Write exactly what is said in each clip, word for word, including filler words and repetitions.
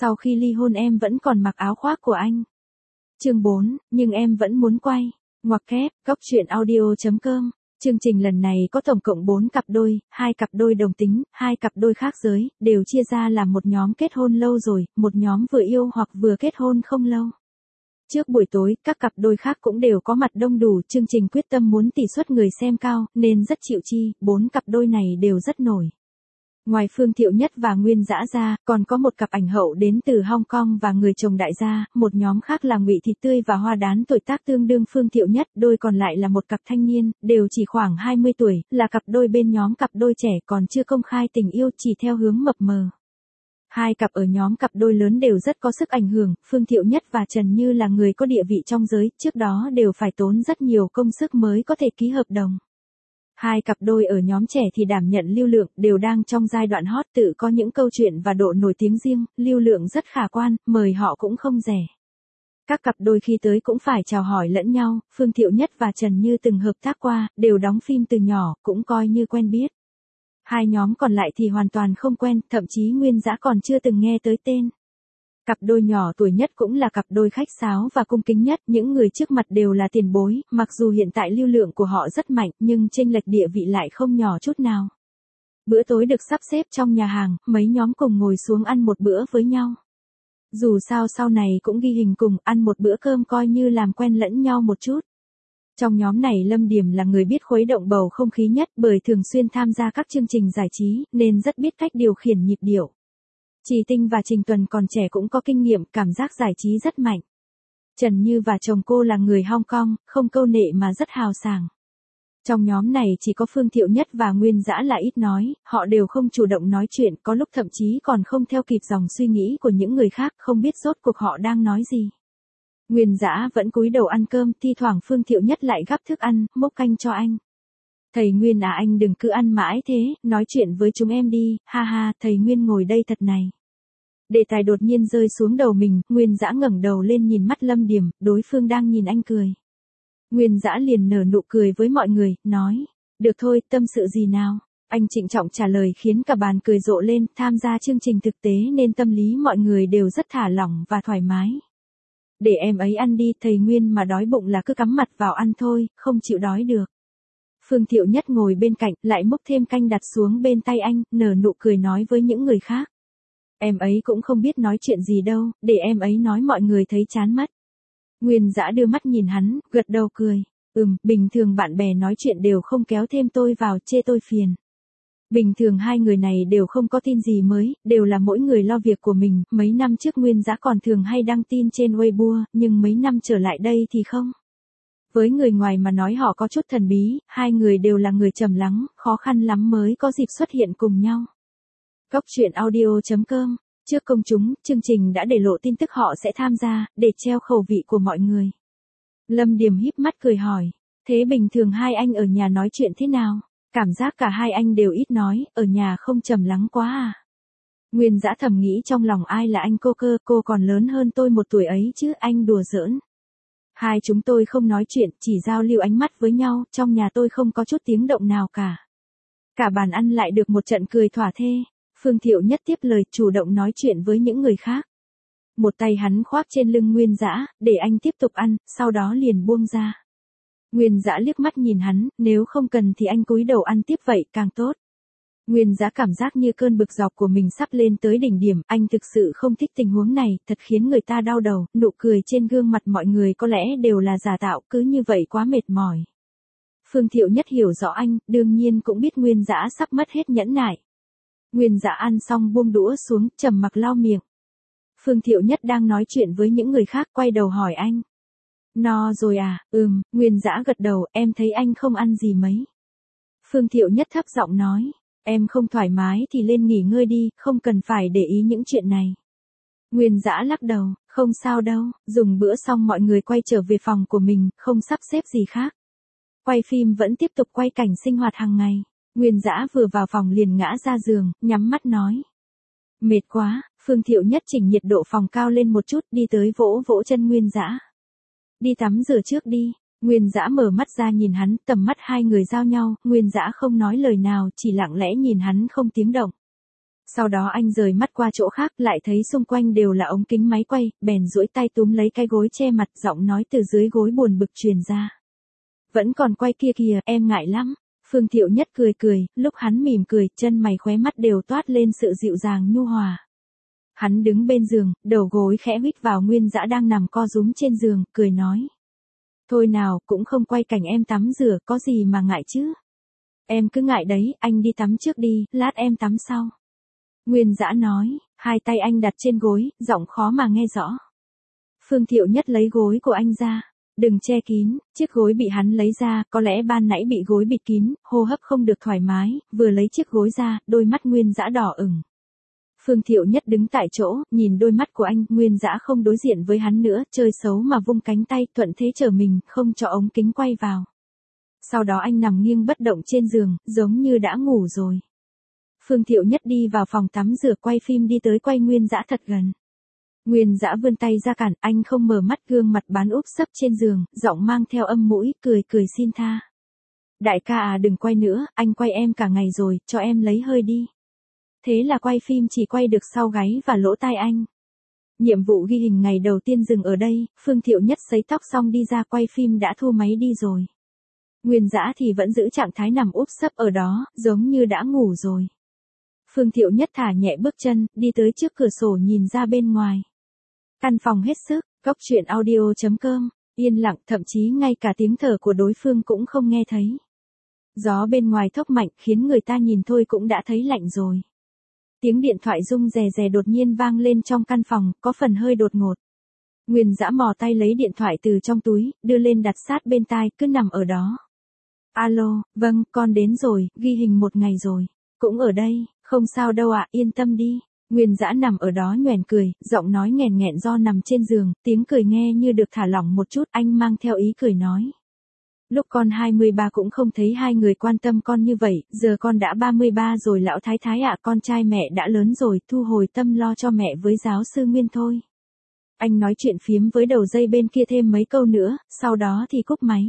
Sau khi ly hôn em vẫn còn mặc áo khoác của anh. Chương bốn, nhưng em vẫn muốn quay. Ngoặc kép, góc truyện audio chấm com. Chương trình lần này có tổng cộng bốn cặp đôi, hai cặp đôi đồng tính, hai cặp đôi khác giới, đều chia ra làm một nhóm kết hôn lâu rồi, một nhóm vừa yêu hoặc vừa kết hôn không lâu. Trước buổi tối, các cặp đôi khác cũng đều có mặt đông đủ, chương trình quyết tâm muốn tỷ suất người xem cao, nên rất chịu chi, bốn cặp đôi này đều rất nổi. Ngoài Phương Thiệu Nhất và Nguyên Dã ra, còn có một cặp ảnh hậu đến từ Hong Kong và người chồng đại gia, một nhóm khác là Ngụy Thịt Tươi và Hoa Đán tuổi tác tương đương Phương Thiệu Nhất, đôi còn lại là một cặp thanh niên, đều chỉ khoảng hai mươi tuổi, là cặp đôi bên nhóm cặp đôi trẻ còn chưa công khai tình yêu chỉ theo hướng mập mờ. Hai cặp ở nhóm cặp đôi lớn đều rất có sức ảnh hưởng, Phương Thiệu Nhất và Trần Như là người có địa vị trong giới, trước đó đều phải tốn rất nhiều công sức mới có thể ký hợp đồng. Hai cặp đôi ở nhóm trẻ thì đảm nhận lưu lượng, đều đang trong giai đoạn hot, tự có những câu chuyện và độ nổi tiếng riêng, lưu lượng rất khả quan, mời họ cũng không rẻ. Các cặp đôi khi tới cũng phải chào hỏi lẫn nhau, Phương Thiệu Nhất và Trần Như từng hợp tác qua, đều đóng phim từ nhỏ, cũng coi như quen biết. Hai nhóm còn lại thì hoàn toàn không quen, thậm chí Nguyên Dã còn chưa từng nghe tới tên. Cặp đôi nhỏ tuổi nhất cũng là cặp đôi khách sáo và cung kính nhất, những người trước mặt đều là tiền bối, mặc dù hiện tại lưu lượng của họ rất mạnh, nhưng chênh lệch địa vị lại không nhỏ chút nào. Bữa tối được sắp xếp trong nhà hàng, mấy nhóm cùng ngồi xuống ăn một bữa với nhau. Dù sao sau này cũng ghi hình cùng, ăn một bữa cơm coi như làm quen lẫn nhau một chút. Trong nhóm này Lâm Điểm là người biết khuấy động bầu không khí nhất, bởi thường xuyên tham gia các chương trình giải trí, nên rất biết cách điều khiển nhịp điệu. Trì Tinh và Trình Tuần còn trẻ cũng có kinh nghiệm, cảm giác giải trí rất mạnh. Trần Như và chồng cô là người Hong Kong, không câu nệ mà rất hào sảng. Trong nhóm này chỉ có Phương Thiệu Nhất và Nguyên Dã là ít nói, họ đều không chủ động nói chuyện, có lúc thậm chí còn không theo kịp dòng suy nghĩ của những người khác, không biết rốt cuộc họ đang nói gì. Nguyên Dã vẫn cúi đầu ăn cơm, thi thoảng Phương Thiệu Nhất lại gắp thức ăn, múc canh cho anh. Thầy Nguyên à, anh đừng cứ ăn mãi thế, nói chuyện với chúng em đi, ha ha, thầy Nguyên ngồi đây thật này. Đề tài đột nhiên rơi xuống đầu mình, Nguyên Dã ngẩng đầu lên nhìn mắt Lâm Điểm, đối phương đang nhìn anh cười. Nguyên Dã liền nở nụ cười với mọi người, nói, được thôi, tâm sự gì nào. Anh trịnh trọng trả lời khiến cả bàn cười rộ lên, tham gia chương trình thực tế nên tâm lý mọi người đều rất thả lỏng và thoải mái. Để em ấy ăn đi, thầy Nguyên mà đói bụng là cứ cắm mặt vào ăn thôi, không chịu đói được. Phương Thiệu Nhất ngồi bên cạnh, lại múc thêm canh đặt xuống bên tay anh, nở nụ cười nói với những người khác. Em ấy cũng không biết nói chuyện gì đâu, để em ấy nói mọi người thấy chán mất. Nguyên Dã đưa mắt nhìn hắn, gật đầu cười. Ừm, bình thường bạn bè nói chuyện đều không kéo thêm tôi vào, chê tôi phiền. Bình thường hai người này đều không có tin gì mới, đều là mỗi người lo việc của mình, mấy năm trước Nguyên Dã còn thường hay đăng tin trên Weibo, nhưng mấy năm trở lại đây thì không. Với người ngoài mà nói họ có chút thần bí, hai người đều là người trầm lắng, khó khăn lắm mới có dịp xuất hiện cùng nhau. Góc truyện audio chấm com, trước công chúng, chương trình đã để lộ tin tức họ sẽ tham gia, để treo khẩu vị của mọi người. Lâm Điểm híp mắt cười hỏi, thế bình thường hai anh ở nhà nói chuyện thế nào? Cảm giác cả hai anh đều ít nói, ở nhà không trầm lắng quá à? Nguyên Dã thầm nghĩ trong lòng, ai là anh cô cơ, cô còn lớn hơn tôi một tuổi ấy chứ, anh đùa giỡn. Hai chúng tôi không nói chuyện, chỉ giao lưu ánh mắt với nhau, trong nhà tôi không có chút tiếng động nào cả. Cả bàn ăn lại được một trận cười thỏa thê. Phương Thiệu Nhất tiếp lời, chủ động nói chuyện với những người khác. Một tay hắn khoác trên lưng Nguyên Dã, để anh tiếp tục ăn, sau đó liền buông ra. Nguyên Dã liếc mắt nhìn hắn, nếu không cần thì anh cúi đầu ăn tiếp vậy, càng tốt. Nguyên Dã cảm giác như cơn bực dọc của mình sắp lên tới đỉnh điểm, anh thực sự không thích tình huống này, thật khiến người ta đau đầu, nụ cười trên gương mặt mọi người có lẽ đều là giả tạo, cứ như vậy quá mệt mỏi. Phương Thiệu Nhất hiểu rõ anh, đương nhiên cũng biết Nguyên Dã sắp mất hết nhẫn nại. Nguyên Dã ăn xong buông đũa xuống, trầm mặc lau miệng. Phương Thiệu Nhất đang nói chuyện với những người khác, quay đầu hỏi anh. No rồi à, ừm, Nguyên Dã gật đầu, em thấy anh không ăn gì mấy. Phương Thiệu Nhất thấp giọng nói, em không thoải mái thì lên nghỉ ngơi đi, không cần phải để ý những chuyện này. Nguyên Dã lắc đầu, không sao đâu, dùng bữa xong mọi người quay trở về phòng của mình, không sắp xếp gì khác. Quay phim vẫn tiếp tục quay cảnh sinh hoạt hàng ngày. Nguyên Dã vừa vào phòng liền ngã ra giường, nhắm mắt nói. Mệt quá, Phương Thiệu Nhất chỉnh nhiệt độ phòng cao lên một chút, đi tới vỗ vỗ chân Nguyên Dã. Đi tắm rửa trước đi. Nguyên Dã mở mắt ra nhìn hắn, tầm mắt hai người giao nhau, Nguyên Dã không nói lời nào, chỉ lặng lẽ nhìn hắn không tiếng động. Sau đó anh rời mắt qua chỗ khác, lại thấy xung quanh đều là ống kính máy quay, bèn duỗi tay túm lấy cái gối che mặt, giọng nói từ dưới gối buồn bực truyền ra. Vẫn còn quay kia kìa, em ngại lắm. Phương Thiệu Nhất cười cười, lúc hắn mỉm cười, chân mày khóe mắt đều toát lên sự dịu dàng nhu hòa. Hắn đứng bên giường, đầu gối khẽ huýt vào Nguyên Dã đang nằm co rúm trên giường, cười nói. Thôi nào, cũng không quay cảnh em tắm rửa, có gì mà ngại chứ. Em cứ ngại đấy, anh đi tắm trước đi, lát em tắm sau. Nguyên Dã nói, hai tay anh đặt trên gối, giọng khó mà nghe rõ. Phương Thiệu Nhất lấy gối của anh ra. Đừng che kín, chiếc gối bị hắn lấy ra, có lẽ ban nãy bị gối bịt kín, hô hấp không được thoải mái, vừa lấy chiếc gối ra, đôi mắt Nguyên Dã đỏ ửng. Phương Thiệu Nhất đứng tại chỗ, nhìn đôi mắt của anh, Nguyên Dã không đối diện với hắn nữa, chơi xấu mà vung cánh tay, thuận thế trở mình, không cho ống kính quay vào. Sau đó anh nằm nghiêng bất động trên giường, giống như đã ngủ rồi. Phương Thiệu Nhất đi vào phòng tắm rửa quay phim đi tới quay Nguyên Dã thật gần. Nguyên Dã vươn tay ra cản, anh không mở mắt, gương mặt bán úp sấp trên giường, giọng mang theo âm mũi, cười cười xin tha. Đại ca à, đừng quay nữa, anh quay em cả ngày rồi, cho em lấy hơi đi. Thế là quay phim chỉ quay được sau gáy và lỗ tai anh. Nhiệm vụ ghi hình ngày đầu tiên dừng ở đây, Phương Thiệu Nhất sấy tóc xong đi ra, quay phim đã thu máy đi rồi. Nguyên Dã thì vẫn giữ trạng thái nằm úp sấp ở đó, giống như đã ngủ rồi. Phương Thiệu Nhất thả nhẹ bước chân, đi tới trước cửa sổ nhìn ra bên ngoài. Căn phòng hết sức, góc truyện audio chấm com, yên lặng, thậm chí ngay cả tiếng thở của đối phương cũng không nghe thấy. Gió bên ngoài thốc mạnh khiến người ta nhìn thôi cũng đã thấy lạnh rồi. Tiếng điện thoại rung rè rè đột nhiên vang lên trong căn phòng, có phần hơi đột ngột. Nguyên Dã mò tay lấy điện thoại từ trong túi, đưa lên đặt sát bên tai, cứ nằm ở đó. Alo, vâng, con đến rồi, ghi hình một ngày rồi. Cũng ở đây, không sao đâu ạ, yên tâm đi. Nguyên Dã nằm ở đó nhoẻn cười, giọng nói nghẹn nghẹn do nằm trên giường, tiếng cười nghe như được thả lỏng một chút, anh mang theo ý cười nói. Lúc con hai mươi ba cũng không thấy hai người quan tâm con như vậy, giờ con đã ba mươi ba rồi lão thái thái ạ, con trai mẹ đã lớn rồi, thu hồi tâm lo cho mẹ với giáo sư Nguyên thôi. Anh nói chuyện phiếm với đầu dây bên kia thêm mấy câu nữa, sau đó thì cúp máy.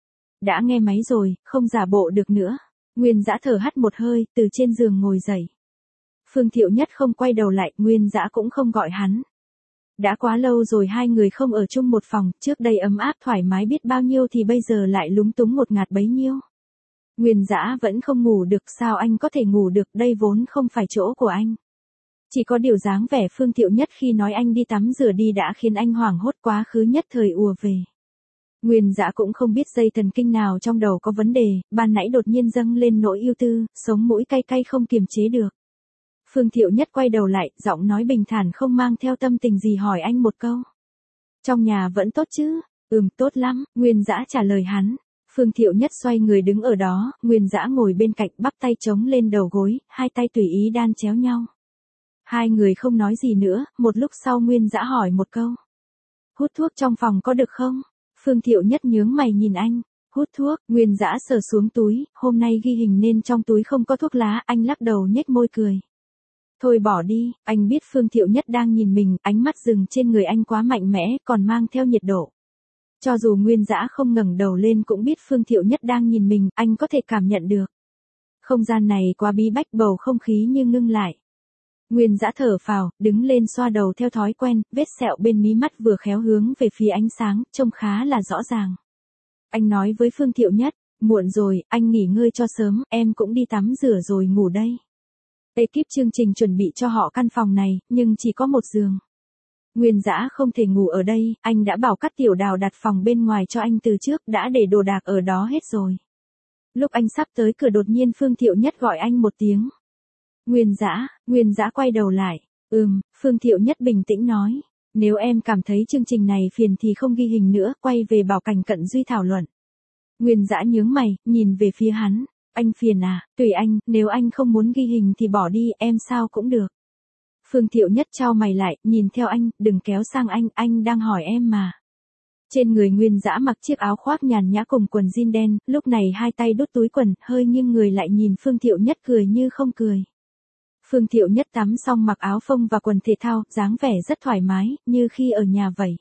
Đã nghe máy rồi, không giả bộ được nữa. Nguyên Dã thở hắt một hơi, từ trên giường ngồi dậy. Phương Thiệu Nhất không quay đầu lại, Nguyên Dã cũng không gọi hắn. Đã quá lâu rồi hai người không ở chung một phòng, trước đây ấm áp thoải mái biết bao nhiêu thì bây giờ lại lúng túng ngột ngạt bấy nhiêu. Nguyên Dã vẫn không ngủ được, sao anh có thể ngủ được, đây vốn không phải chỗ của anh. Chỉ có điều dáng vẻ Phương Thiệu Nhất khi nói anh đi tắm rửa đi đã khiến anh hoảng hốt, quá khứ nhất thời ùa về. Nguyên Dã cũng không biết dây thần kinh nào trong đầu có vấn đề, ban nãy đột nhiên dâng lên nỗi ưu tư, sống mũi cay cay không kiềm chế được. Phương Thiệu Nhất quay đầu lại, giọng nói bình thản không mang theo tâm tình gì hỏi anh một câu. Trong nhà vẫn tốt chứ? Ừm, tốt lắm, Nguyên Dã trả lời hắn. Phương Thiệu Nhất xoay người đứng ở đó, Nguyên Dã ngồi bên cạnh bắp tay chống lên đầu gối, hai tay tùy ý đan chéo nhau. Hai người không nói gì nữa, một lúc sau Nguyên Dã hỏi một câu. Hút thuốc trong phòng có được không? Phương Thiệu Nhất nhướng mày nhìn anh. Hút thuốc, Nguyên Dã sờ xuống túi, hôm nay ghi hình nên trong túi không có thuốc lá, anh lắc đầu nhếch môi cười. Thôi bỏ đi, anh biết Phương Thiệu Nhất đang nhìn mình, ánh mắt dừng trên người anh quá mạnh mẽ, còn mang theo nhiệt độ. Cho dù Nguyên Dã không ngẩng đầu lên cũng biết Phương Thiệu Nhất đang nhìn mình, anh có thể cảm nhận được. Không gian này quá bí bách, bầu không khí như ngưng lại. Nguyên Dã thở phào, đứng lên xoa đầu theo thói quen, vết sẹo bên mí mắt vừa khéo hướng về phía ánh sáng, trông khá là rõ ràng. Anh nói với Phương Thiệu Nhất, muộn rồi, anh nghỉ ngơi cho sớm, em cũng đi tắm rửa rồi ngủ đây. Ekip chương trình chuẩn bị cho họ căn phòng này, nhưng chỉ có một giường. Nguyên Dã không thể ngủ ở đây, anh đã bảo Cát Tiểu Đào đặt phòng bên ngoài cho anh từ trước, đã để đồ đạc ở đó hết rồi. Lúc anh sắp tới cửa đột nhiên Phương Thiệu Nhất gọi anh một tiếng. Nguyên Dã, Nguyên Dã quay đầu lại. Ừm, Phương Thiệu Nhất bình tĩnh nói. Nếu em cảm thấy chương trình này phiền thì không ghi hình nữa, quay về bảo Cảnh Cận Duy thảo luận. Nguyên Dã nhướng mày, nhìn về phía hắn. Anh phiền à, tùy anh, nếu anh không muốn ghi hình thì bỏ đi, em sao cũng được. Phương Thiệu Nhất chau mày lại, nhìn theo anh, đừng kéo sang anh, anh đang hỏi em mà. Trên người Nguyên Dã mặc chiếc áo khoác nhàn nhã cùng quần jean đen, lúc này hai tay đút túi quần, hơi nghiêng người lại nhìn Phương Thiệu Nhất cười như không cười. Phương Thiệu Nhất tắm xong mặc áo phông và quần thể thao, dáng vẻ rất thoải mái, như khi ở nhà vậy.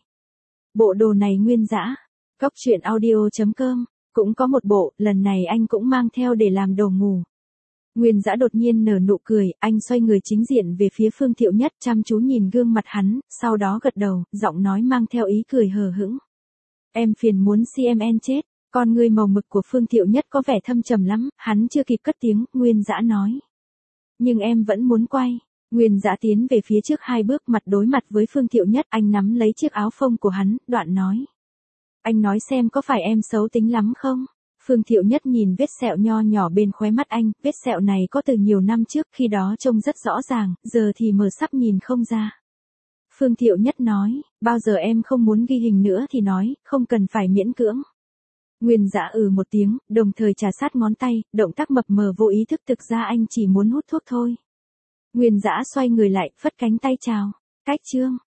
Bộ đồ này Nguyên Dã, góc truyện audio chấm com, cũng có một bộ, lần này anh cũng mang theo để làm đồ ngủ. Nguyên Dã đột nhiên nở nụ cười, anh xoay người chính diện về phía Phương Thiệu Nhất, chăm chú nhìn gương mặt hắn, sau đó gật đầu, giọng nói mang theo ý cười hờ hững. Em phiền muốn xê em en chết. Con ngươi màu mực của Phương Thiệu Nhất có vẻ thâm trầm lắm, hắn chưa kịp cất tiếng, Nguyên Dã nói. Nhưng em vẫn muốn quay. Nguyên Dã tiến về phía trước hai bước, mặt đối mặt với Phương Thiệu Nhất, anh nắm lấy chiếc áo phông của hắn, đoạn nói. Anh nói xem có phải em xấu tính lắm không? Phương Thiệu Nhất nhìn vết sẹo nho nhỏ bên khóe mắt anh, vết sẹo này có từ nhiều năm trước, khi đó trông rất rõ ràng, giờ thì mờ sắp nhìn không ra. Phương Thiệu Nhất nói, bao giờ em không muốn ghi hình nữa thì nói, không cần phải miễn cưỡng. Nguyên Dã ừ một tiếng, đồng thời trà sát ngón tay, động tác mập mờ vô ý thức, thực ra anh chỉ muốn hút thuốc thôi. Nguyên Dã xoay người lại, phất cánh tay chào. Cách chương.